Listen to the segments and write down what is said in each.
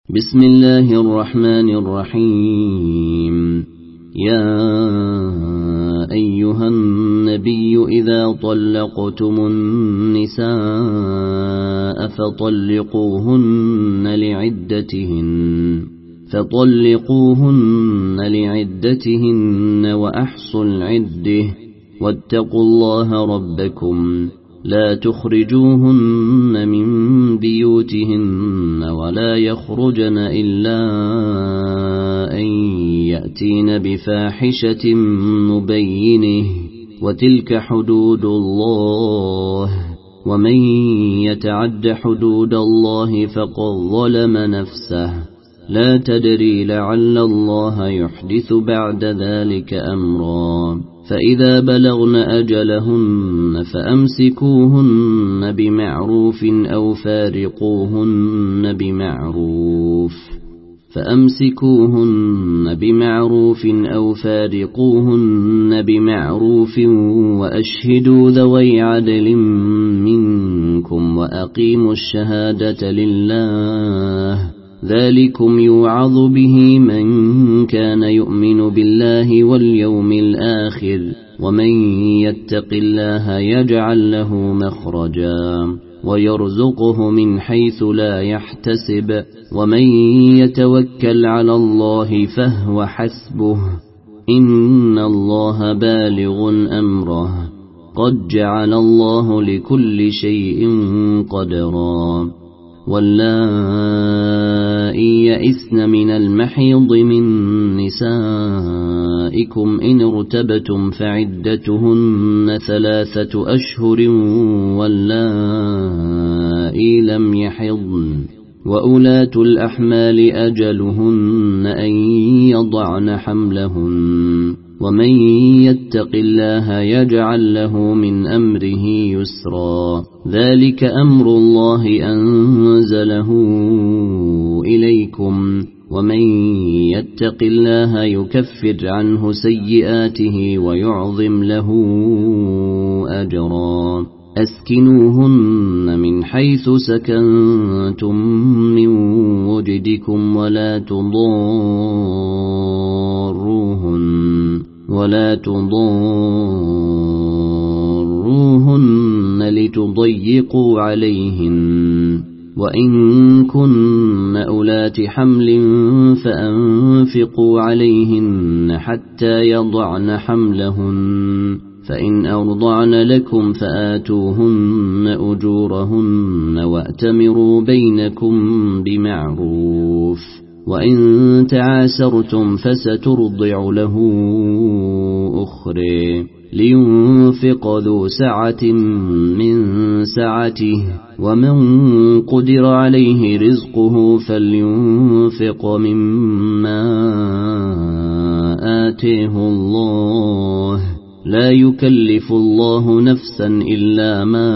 بسم الله الرحمن الرحيم. يا أيها النبي إذا طلقتم النساء فطلقوهن لعدتهن وأحصوا العدة واتقوا الله ربكم لا تخرجوهن من بيوتهن ولا يخرجن إلا أن يأتين بفاحشة مبينة وتلك حدود الله ومن يتعد حدود الله فقد ظلم نفسه لا تدري لعل الله يحدث بعد ذلك أمرا. فإذا بلغن أجلهن فأمسكوهن بمعروف أو فارقوهن بمعروف وأشهدوا ذوي عدل منكم وأقيموا الشهادة لله ذلكم يوعظ به من كان يؤمن بالله واليوم الآخر ومن يتق الله يجعل له مخرجا ويرزقه من حيث لا يحتسب ومن يتوكل على الله فهو حسبه إن الله بالغ أمره قد جعل الله لكل شيء قدرا. واللائي يئسن من المحيض من نسائكم إن ارتبتم فعدتهن 3 أشهر واللائي لم يحضن وأولاة الأحمال أجلهن أن يضعن حملهن ومن يتق الله يجعل له من أمره يسرا ذلك أمر الله أنزله إليكم ومن يتق الله يكفر عنه سيئاته ويعظم له أجرا. أسكنوهن من حيث سكنتم من وجدكم ولا تضاروهن لتضيقوا عليهن وإن كن أولات حمل فأنفقوا عليهن حتى يضعن حملهن فإن أرضعن لكم فآتوهن أجورهن وأتمروا بينكم بمعروف وإن تعاسرتم فسترضع له أخرى لينفق ذو سعة من سعته ومن قدر عليه رزقه فلينفق مما آتيه الله لا يكلف الله نفسا إلا ما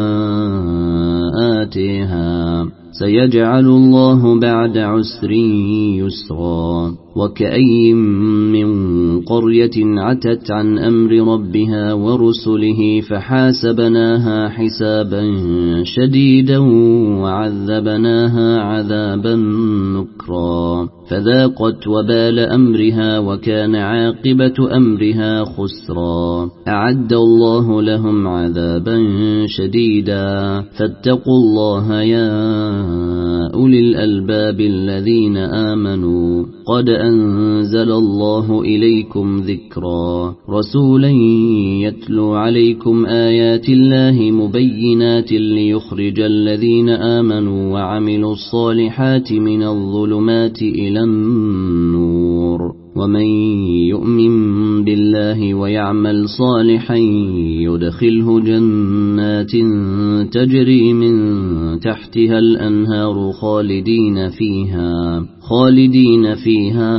آتيها سيجعل الله بعد عسر يسرا. وكأي من قرية عتت عن أمر ربها ورسله فحاسبناها حسابا شديدا وعذبناها عذابا نكرا فذاقت وبال أمرها وكان عاقبة أمرها خسرا. أعد الله لهم عذابا شديدا فاتقوا الله يا أولي الألباب الذين آمنوا قد أنزل الله إليكم ذكرا رسولا يتلو عليكم آيات الله مبينات ليخرج الذين آمنوا وعملوا الصالحات من الظلمات إلى النور ومن يؤمن بالله ويعمل صالحا يدخله جنات تجري من تحتها الأنهار خالدين فيها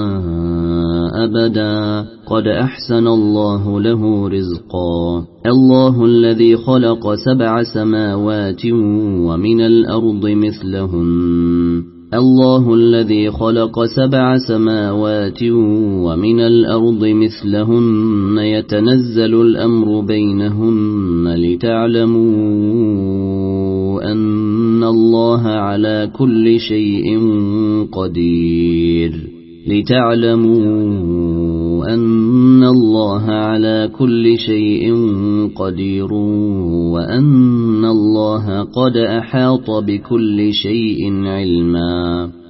أبدا قد أحسن الله له رزقا. الله الذي خلق 7 سماوات ومن الأرض مثلهن الله الذي خلق 7 سماوات ومن الأرض مثلهن يتنزل الأمر بينهن لتعلموا أن الله على كل شيء قدير لتعلموا أن الله على كل شيء قدير وأن الله قد أحاط بكل شيء علما